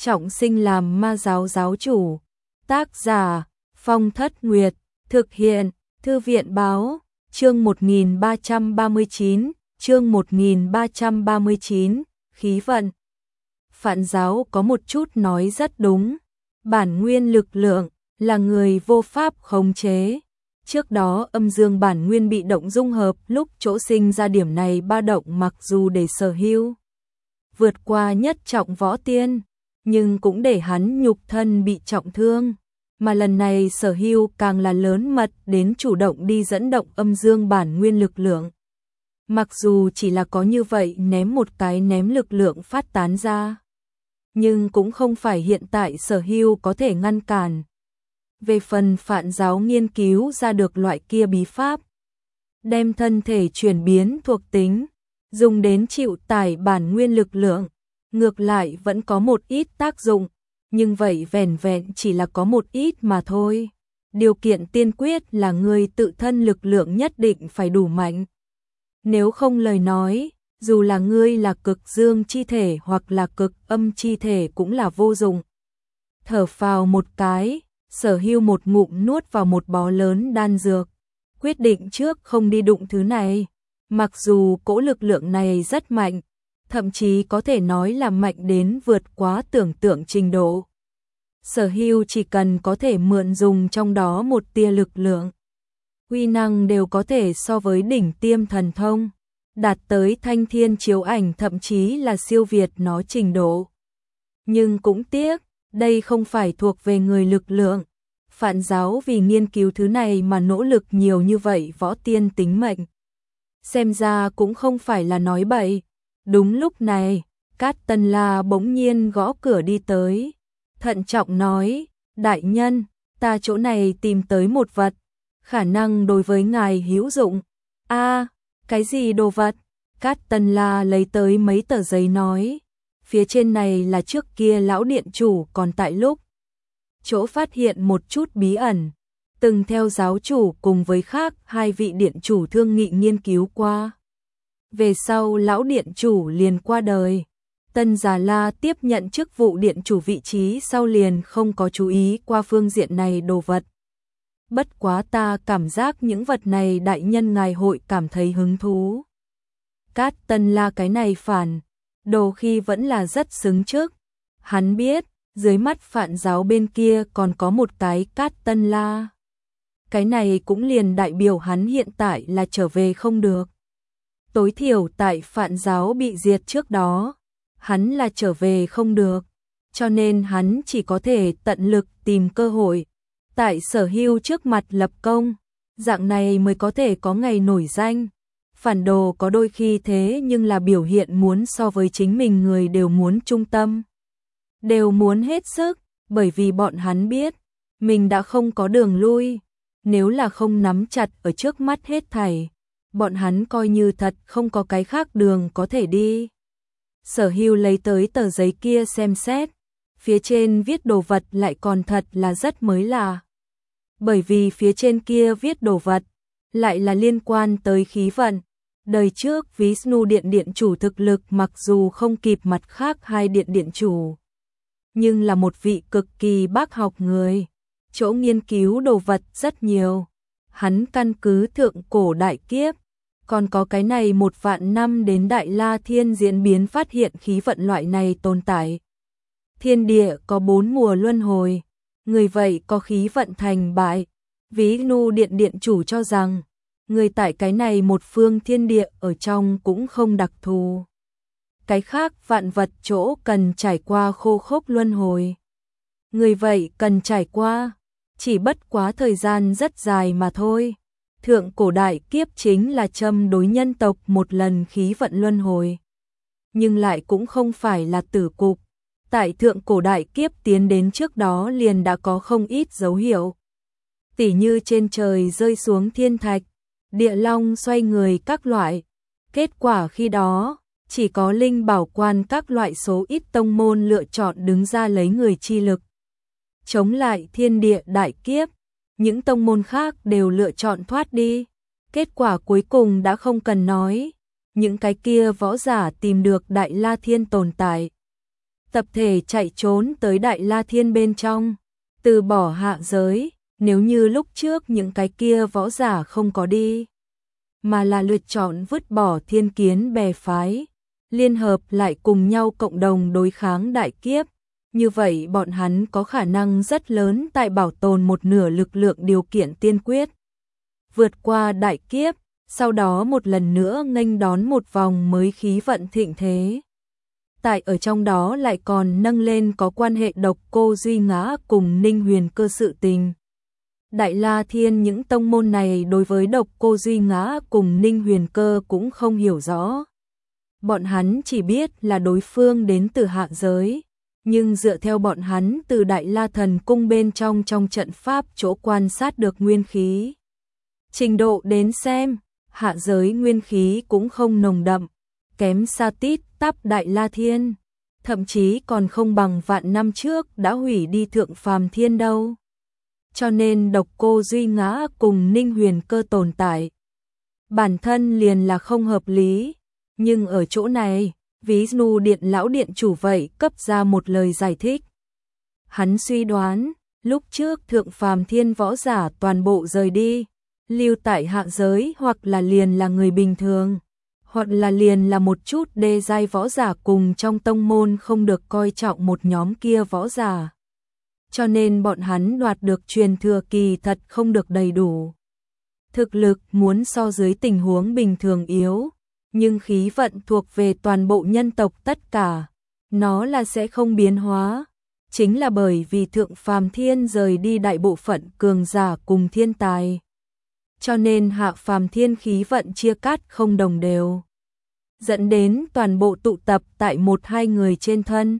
trọng sinh làm ma giáo giáo chủ. Tác giả Phong Thất Nguyệt. Thực hiện Thư viện Báo. Chương 1339. Chương 1339. Khí vận. Phạn giáo có một chút nói rất đúng. Bản nguyên lực lượng là người vô pháp khống chế. Trước đó âm dương bản nguyên bị động dung hợp, lúc chỗ sinh ra điểm này ba động mặc dù để Sở Hưu vượt qua nhất trọng võ tiên, nhưng cũng để hắn nhục thân bị trọng thương. Mà lần này Sở Hưu càng là lớn mật đến chủ động đi dẫn động âm dương bản nguyên lực lượng. Mặc dù chỉ là có như vậy ném một cái ném lực lượng phát tán ra, nhưng cũng không phải hiện tại Sở Hưu có thể ngăn cản. Về phần Phạn giáo nghiên cứu ra được loại kia bí pháp, đem thân thể chuyển biến thuộc tính, dùng đến chịu tải bản nguyên lực lượng, ngược lại vẫn có một ít tác dụng, nhưng vậy vẻn vẹn chỉ là có một ít mà thôi. Điều kiện tiên quyết là người tự thân lực lượng nhất định phải đủ mạnh. Nếu không lời nói, dù là ngươi là cực dương chi thể hoặc là cực âm chi thể cũng là vô dụng. Thở phào một cái, Sở Hưu một ngụm nuốt vào một bó lớn đan dược, quyết định trước không đi đụng thứ này. Mặc dù cỗ lực lượng này rất mạnh, thậm chí có thể nói là mạnh đến vượt quá tưởng tượng trình độ. Sở Hưu chỉ cần có thể mượn dùng trong đó một tia lực lượng, uy năng đều có thể so với đỉnh tiêm thần thông, đạt tới thanh thiên chiếu ảnh, thậm chí là siêu việt nó trình độ. Nhưng cũng tiếc, đây không phải thuộc về người lực lượng. Phạn giáo vì nghiên cứu thứ này mà nỗ lực nhiều như vậy võ tiên tính mệnh, xem ra cũng không phải là nói bậy. Đúng lúc này, Cát Tân La bỗng nhiên gõ cửa đi tới, thận trọng nói: đại nhân, ta chỗ này tìm tới một vật, khả năng đối với ngài hữu dụng. A, cái gì đồ vật? Cát Tân La lấy tới mấy tờ giấy nói: phía trên này là trước kia lão điện chủ còn tại lúc chỗ phát hiện một chút bí ẩn, từng theo giáo chủ cùng với khác hai vị điện chủ thương nghị nghiên cứu qua. Về sau lão điện chủ liền qua đời, Tân Già La tiếp nhận chức vụ điện chủ vị trí sau liền không có chú ý qua phương diện này đồ vật. Bất quá ta cảm giác những vật này đại nhân ngài hội cảm thấy hứng thú. Cát Tân La cái này phản đồ khi vẫn là rất xứng trước. Hắn biết, dưới mắt Phạn giáo bên kia còn có một cái Cát Tân La. Cái này cũng liền đại biểu hắn hiện tại là trở về không được. Tối thiểu tại Phạn giáo bị diệt trước đó, hắn là trở về không được, cho nên hắn chỉ có thể tận lực tìm cơ hội tại Sở Hưu trước mặt lập công, dạng này mới có thể có ngày nổi danh. Phản đồ có đôi khi thế nhưng là biểu hiện muốn so với chính mình người đều muốn trung tâm, đều muốn hết sức, bởi vì bọn hắn biết mình đã không có đường lui, nếu là không nắm chặt ở trước mắt hết thảy, bọn hắn coi như thật không có cái khác đường có thể đi. Sở Hưu lấy tới tờ giấy kia xem xét, phía trên viết đồ vật lại còn thật là rất mới lạ. Bởi vì phía trên kia viết đồ vật lại là liên quan tới khí vận. Đời trước Vishnu điện điện chủ thực lực mặc dù không kịp mặt khác hai điện điện chủ, nhưng là một vị cực kỳ bác học người, chỗ nghiên cứu đồ vật rất nhiều. Hắn căn cứ thượng cổ đại kiếp, còn có cái này 1.000 năm đến Đại La Thiên diễn biến phát hiện khí vận loại này tồn tại. Thiên địa có 4 mùa luân hồi, người vậy có khí vận thành bại. Vishnu điện điện chủ cho rằng, người tại cái này một phương thiên địa ở trong cũng không đặc thù. Cái khác vạn vật chỗ cần trải qua khô khốc luân hồi. Người vậy cần trải qua, chỉ bất quá thời gian rất dài mà thôi. Thượng cổ đại kiếp chính là châm đối nhân tộc một lần khí vận luân hồi, nhưng lại cũng không phải là tử cục. Tại thượng cổ đại kiếp tiến đến trước đó liền đã có không ít dấu hiệu. Tỉ như trên trời rơi xuống thiên thạch, địa long xoay người các loại. Kết quả khi đó, chỉ có linh bảo quan các loại số ít tông môn lựa chọn đứng ra lấy người chi lực chống lại thiên địa đại kiếp. Những tông môn khác đều lựa chọn thoát đi. Kết quả cuối cùng đã không cần nói, những cái kia võ giả tìm được Đại La Thiên tồn tại, tập thể chạy trốn tới Đại La Thiên bên trong, từ bỏ hạ giới. Nếu như lúc trước những cái kia võ giả không có đi, mà là lựa chọn vứt bỏ thiên kiến bè phái, liên hợp lại cùng nhau cộng đồng đối kháng đại kiếp, như vậy bọn hắn có khả năng rất lớn tại bảo tồn một nửa lực lượng điều kiện tiên quyết, vượt qua đại kiếp, sau đó một lần nữa nghênh đón một vòng mới khí vận thịnh thế. Tại ở trong đó lại còn nâng lên có quan hệ Độc Cô Duy Ngã cùng Ninh Huyền Cơ sự tình. Đại La Thiên những tông môn này đối với Độc Cô Duy Ngã cùng Ninh Huyền Cơ cũng không hiểu rõ. Bọn hắn chỉ biết là đối phương đến từ hạ giới, nhưng dựa theo bọn hắn từ Đại La Thần Cung bên trong trận pháp chỗ quan sát được nguyên khí trình độ đến xem, hạ giới nguyên khí cũng không nồng đậm, kém xa tít tắp Đại La Thiên, thậm chí còn không bằng vạn năm trước đã hủy đi Thượng Phàm Thiên đâu. Cho nên Độc Cô Duy Ngã cùng Ninh Huyền Cơ tồn tại bản thân liền là không hợp lý, nhưng ở chỗ này, Vishnu Điện lão điện chủ vậy cấp ra một lời giải thích. Hắn suy đoán, lúc trước Thượng Phàm Thiên võ giả toàn bộ rời đi, lưu tại hạ giới hoặc là liền là người bình thường, hoặc là liền là một chút đê giai võ giả cùng trong tông môn không được coi trọng một nhóm kia võ giả. Cho nên bọn hắn đoạt được truyền thừa kỳ thật không được đầy đủ. Thực lực muốn so dưới tình huống bình thường yếu, nhưng khí vận thuộc về toàn bộ nhân tộc tất cả, nó là sẽ không biến hóa. Chính là bởi vì Thượng Phàm Thiên rời đi đại bộ phận cường giả cùng thiên tài. Cho nên Hạ Phàm Thiên khí vận chia cắt không đồng đều, dẫn đến toàn bộ tụ tập tại một hai người trên thân.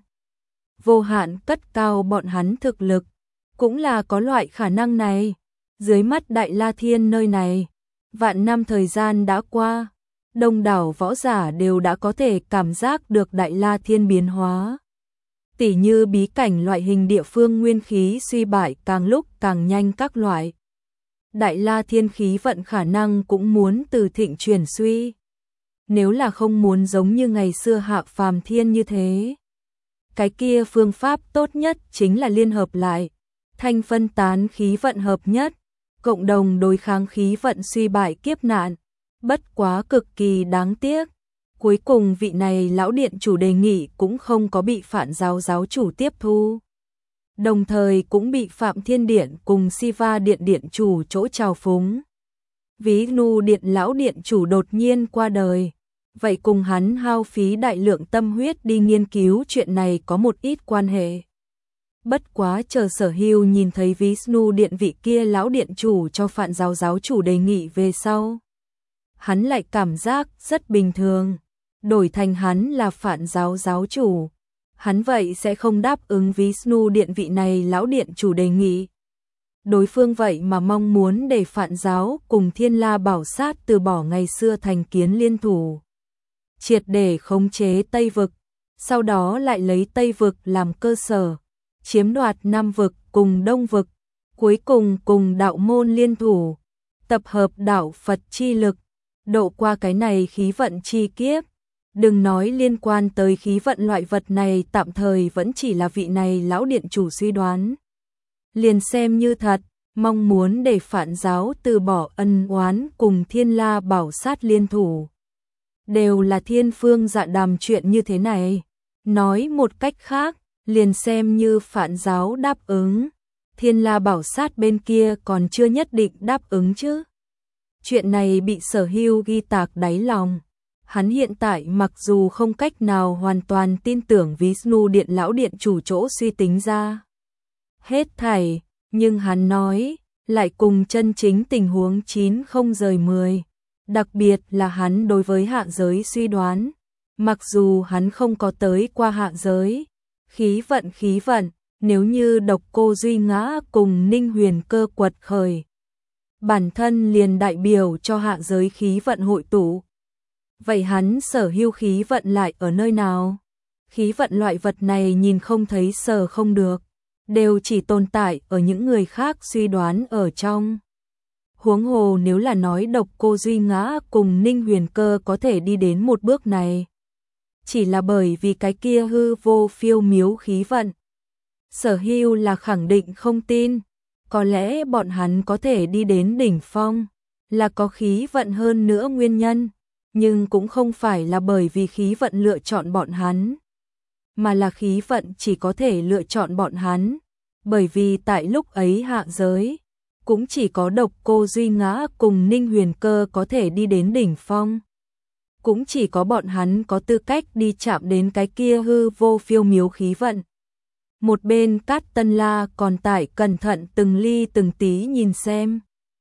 Vô hạn cất cao bọn hắn thực lực, cũng là có loại khả năng này. Dưới mắt Đại La Thiên nơi này, vạn năm thời gian đã qua, đông đảo võ giả đều đã có thể cảm giác được Đại La Thiên biến hóa. Tỉ như bí cảnh loại hình địa phương nguyên khí suy bại càng lúc càng nhanh các loại. Đại La Thiên khí vận khả năng cũng muốn từ thịnh chuyển suy. Nếu là không muốn giống như ngày xưa Hạ Phàm Thiên như thế, cái kia phương pháp tốt nhất chính là liên hợp lại, thanh phân tán khí vận hợp nhất, cộng đồng đối kháng khí vận suy bại kiếp nạn. Bất quá cực kỳ đáng tiếc, cuối cùng vị này lão điện chủ đề nghị cũng không có bị Phạn giáo giáo chủ tiếp thu. Đồng thời cũng bị Phạm Thiên Điện cùng Siva Điện điện chủ chỗ trào phúng. Vishnu Điện lão điện chủ đột nhiên qua đời, vậy cùng hắn hao phí đại lượng tâm huyết đi nghiên cứu chuyện này có một ít quan hệ. Bất quá chờ Sở Hưu nhìn thấy Vishnu Điện vị kia lão điện chủ cho Phạn giáo giáo chủ đề nghị về sau, hắn lại cảm giác rất bình thường. Đổi thành hắn là Phạn giáo giáo chủ, hắn vậy sẽ không đáp ứng Vishnu Điện vị này lão điện chủ đề nghị. Đối phương vậy mà mong muốn để Phạn giáo cùng Thiên La Bảo Sát từ bỏ ngày xưa thành kiến liên thủ, triệt để khống chế Tây Vực, sau đó lại lấy Tây Vực làm cơ sở, chiếm đoạt Nam Vực cùng Đông Vực, cuối cùng cùng đạo môn liên thủ, tập hợp đạo Phật chi lực, độ qua cái này khí vận chi kiếp. Đừng nói liên quan tới khí vận loại vật này, tạm thời vẫn chỉ là vị này lão điện chủ suy đoán. Liền xem như thật, mong muốn để Phạn giáo từ bỏ ân oán cùng Thiên La Bảo Sát liên thủ, đều là thiên phương dạ đàm chuyện như thế này. Nói một cách khác, liền xem như Phạn giáo đáp ứng, Thiên La Bảo Sát bên kia còn chưa nhất định đáp ứng chứ. Chuyện này bị Sở Hưu ghi tạc đáy lòng. Hắn hiện tại mặc dù không cách nào hoàn toàn tin tưởng Vishnu Điện lão điện chủ chỗ suy tính ra hết thảy, nhưng hắn nói lại cùng chân chính tình huống 9 không rời 10, đặc biệt là hắn đối với hạ giới suy đoán, mặc dù hắn không có tới qua hạ giới, khí vận, nếu như Độc Cô Duy Ngã cùng Ninh Huyền Cơ quật khởi, bản thân liền đại biểu cho hạ giới khí vận hội tụ. Vậy hắn Sở Hưu khí vận lại ở nơi nào? Khí vận loại vật này nhìn không thấy sờ không được, đều chỉ tồn tại ở những người khác suy đoán ở trong. Huống hồ nếu là nói Độc Cô Duy Ngã cùng Ninh Huyền Cơ có thể đi đến một bước này, chỉ là bởi vì cái kia hư vô phiêu miếu khí vận. Sở Hưu là khẳng định không tin, có lẽ bọn hắn có thể đi đến đỉnh phong, là có khí vận hơn nữa nguyên nhân, nhưng cũng không phải là bởi vì khí vận lựa chọn bọn hắn, mà là khí vận chỉ có thể lựa chọn bọn hắn, bởi vì tại lúc ấy hạ giới, cũng chỉ có Độc Cô Duy Ngã cùng Ninh Huyền Cơ có thể đi đến đỉnh phong. Cũng chỉ có bọn hắn có tư cách đi chạm đến cái kia hư vô phiêu miếu khí vận. Một bên Cát Tân La còn tại cẩn thận từng ly từng tí nhìn xem.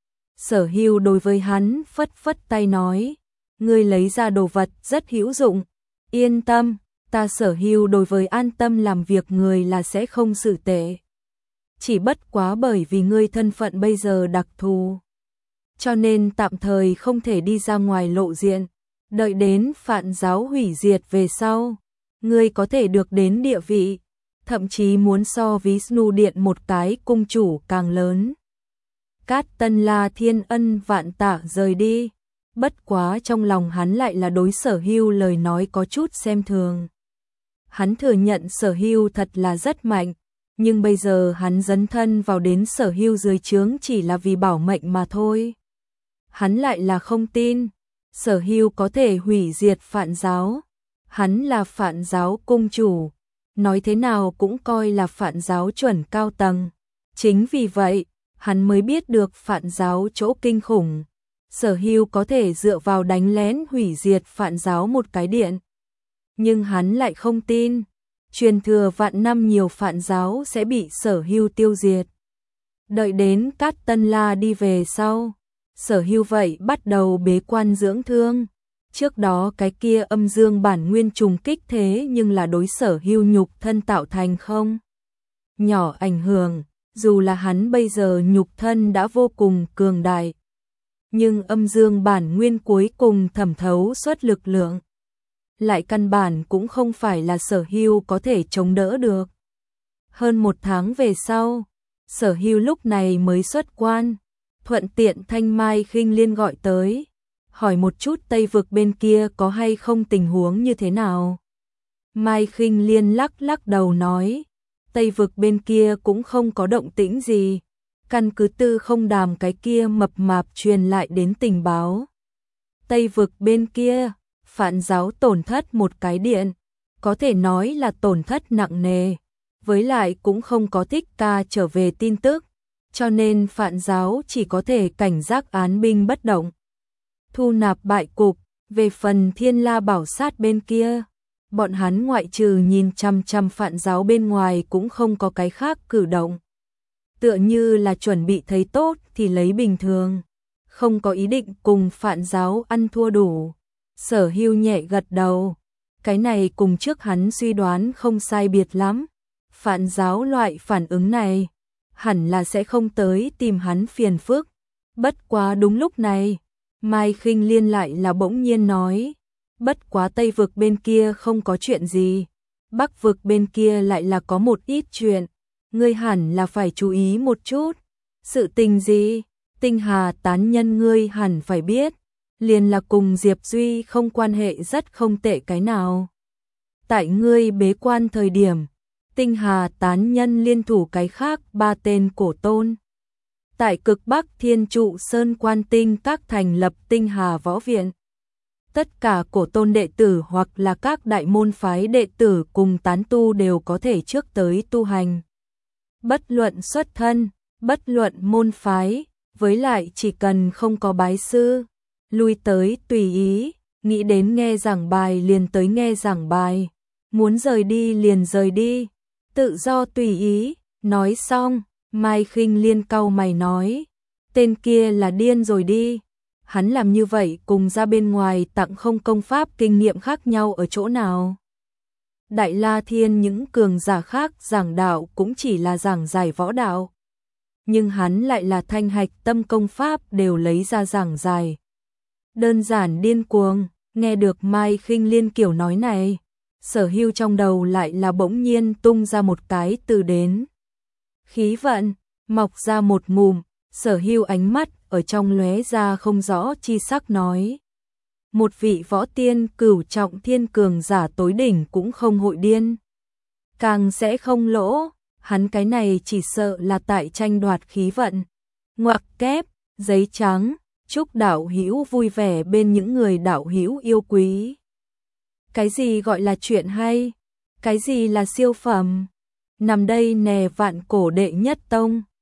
Sở Hưu đối với hắn phất phất tay nói, ngươi lấy ra đồ vật rất hữu dụng, yên tâm, ta Sở Hưu đối với an tâm làm việc người là sẽ không xử tệ. Chỉ bất quá bởi vì ngươi thân phận bây giờ đặc thù, cho nên tạm thời không thể đi ra ngoài lộ diện, đợi đến Phạn giáo hủy diệt về sau, ngươi có thể được đến địa vị, thậm chí muốn so Vishnu Điện một cái cung chủ càng lớn. Cát Tân La thiên ân vạn tạ rời đi, bất quá trong lòng hắn lại là đối Sở Hưu lời nói có chút xem thường. Hắn thừa nhận Sở Hưu thật là rất mạnh, nhưng bây giờ hắn dấn thân vào đến Sở Hưu dưới trướng chỉ là vì bảo mệnh mà thôi. Hắn lại là không tin Sở Hưu có thể hủy diệt Phạn giáo. Hắn là Phạn giáo cung chủ, nói thế nào cũng coi là Phạn giáo chuẩn cao tầng. Chính vì vậy, hắn mới biết được Phạn giáo chỗ kinh khủng. Sở Hưu có thể dựa vào đánh lén hủy diệt Phạn giáo một cái điện. Nhưng hắn lại không tin, truyền thừa vạn năm nhiều Phạn giáo sẽ bị Sở Hưu tiêu diệt. Đợi đến Cát Tân La đi về sau, Sở Hưu vậy bắt đầu bế quan dưỡng thương. Trước đó cái kia âm dương bản nguyên trùng kích thế nhưng là đối Sở Hưu nhục thân tạo thành không nhỏ ảnh hưởng, dù là hắn bây giờ nhục thân đã vô cùng cường đại. Nhưng âm dương bản nguyên cuối cùng thẩm thấu suất lực lượng, lại căn bản cũng không phải là Sở Hưu có thể chống đỡ được. Hơn một tháng về sau, Sở Hưu lúc này mới xuất quan, thuận tiện Thanh Mai Khinh Liên gọi tới, hỏi một chút Tây vực bên kia có hay không tình huống như thế nào. Mai Khinh Liên lắc lắc đầu nói, Tây vực bên kia cũng không có động tĩnh gì, căn cứ Tư Không Đàm cái kia mập mạp truyền lại đến tình báo. Tây vực bên kia, Phạn giáo tổn thất một cái điện, có thể nói là tổn thất nặng nề, với lại cũng không có Thích Ca trở về tin tức, cho nên Phạn giáo chỉ có thể cảnh giác án binh bất động, thu nạp bại cục. Về phần Thiên La Bảo Sát bên kia, bọn hắn ngoại trừ nhìn chăm chăm Phạn giáo bên ngoài cũng không có cái khác cử động. Tựa như là chuẩn bị thấy tốt thì lấy bình thường, không có ý định cùng Phạn giáo ăn thua đủ. Sở Hưu nhẹ gật đầu, cái này cùng trước hắn suy đoán không sai biệt lắm. Phạn giáo loại phản ứng này, hẳn là sẽ không tới tìm hắn phiền phức. Bất quá đúng lúc này, Mai Khinh Liên lại là bỗng nhiên nói, bất quá Tây vực bên kia không có chuyện gì, Bắc vực bên kia lại là có một ít chuyện, ngươi hẳn là phải chú ý một chút. Sự tình gì? Tinh Hà tán nhân ngươi hẳn phải biết, liền là cùng Diệp Duy không quan hệ rất không tệ cái nào. Tại ngươi bế quan thời điểm, Tinh Hà tán nhân liên thủ cái khác 3 tên cổ tôn. Tại cực Bắc Thiên Trụ Sơn Quan Tinh các thành lập Tinh Hà Võ Viện. Tất cả cổ tôn đệ tử hoặc là các đại môn phái đệ tử cùng tán tu đều có thể trước tới tu hành. Bất luận xuất thân, bất luận môn phái, với lại chỉ cần không có bái sư, lui tới tùy ý, nghĩ đến nghe giảng bài liền tới nghe giảng bài, muốn rời đi liền rời đi, tự do tùy ý. Nói xong, Mai Khinh Liên cau mày nói, tên kia là điên rồi đi, hắn làm như vậy cùng ra bên ngoài tặng không công pháp kinh nghiệm khác nhau ở chỗ nào. Đại La Thiên những cường giả khác giảng đạo cũng chỉ là giảng giải võ đạo, nhưng hắn lại là thanh hạch tâm công pháp đều lấy ra giảng giải. Đơn giản điên cuồng. Nghe được Mai Khinh Liên kiểu nói này, Sở Hưu trong đầu lại là bỗng nhiên tung ra một cái từ đến. Khí vận, mọc ra một ngụm, Sở Hưu ánh mắt ở trong lóe ra không rõ chi sắc nói. một vị võ tiên cửu trọng thiên cường giả tối đỉnh cũng không hội điên. Càng sẽ không lỗ, hắn cái này chỉ sợ là tại tranh đoạt khí vận. Ngoặc kép, giấy trắng, chúc đạo hữu vui vẻ bên những người đạo hữu yêu quý. Cái gì gọi là chuyện hay? Cái gì là siêu phẩm? Nằm đây nè vạn cổ đệ nhất tông.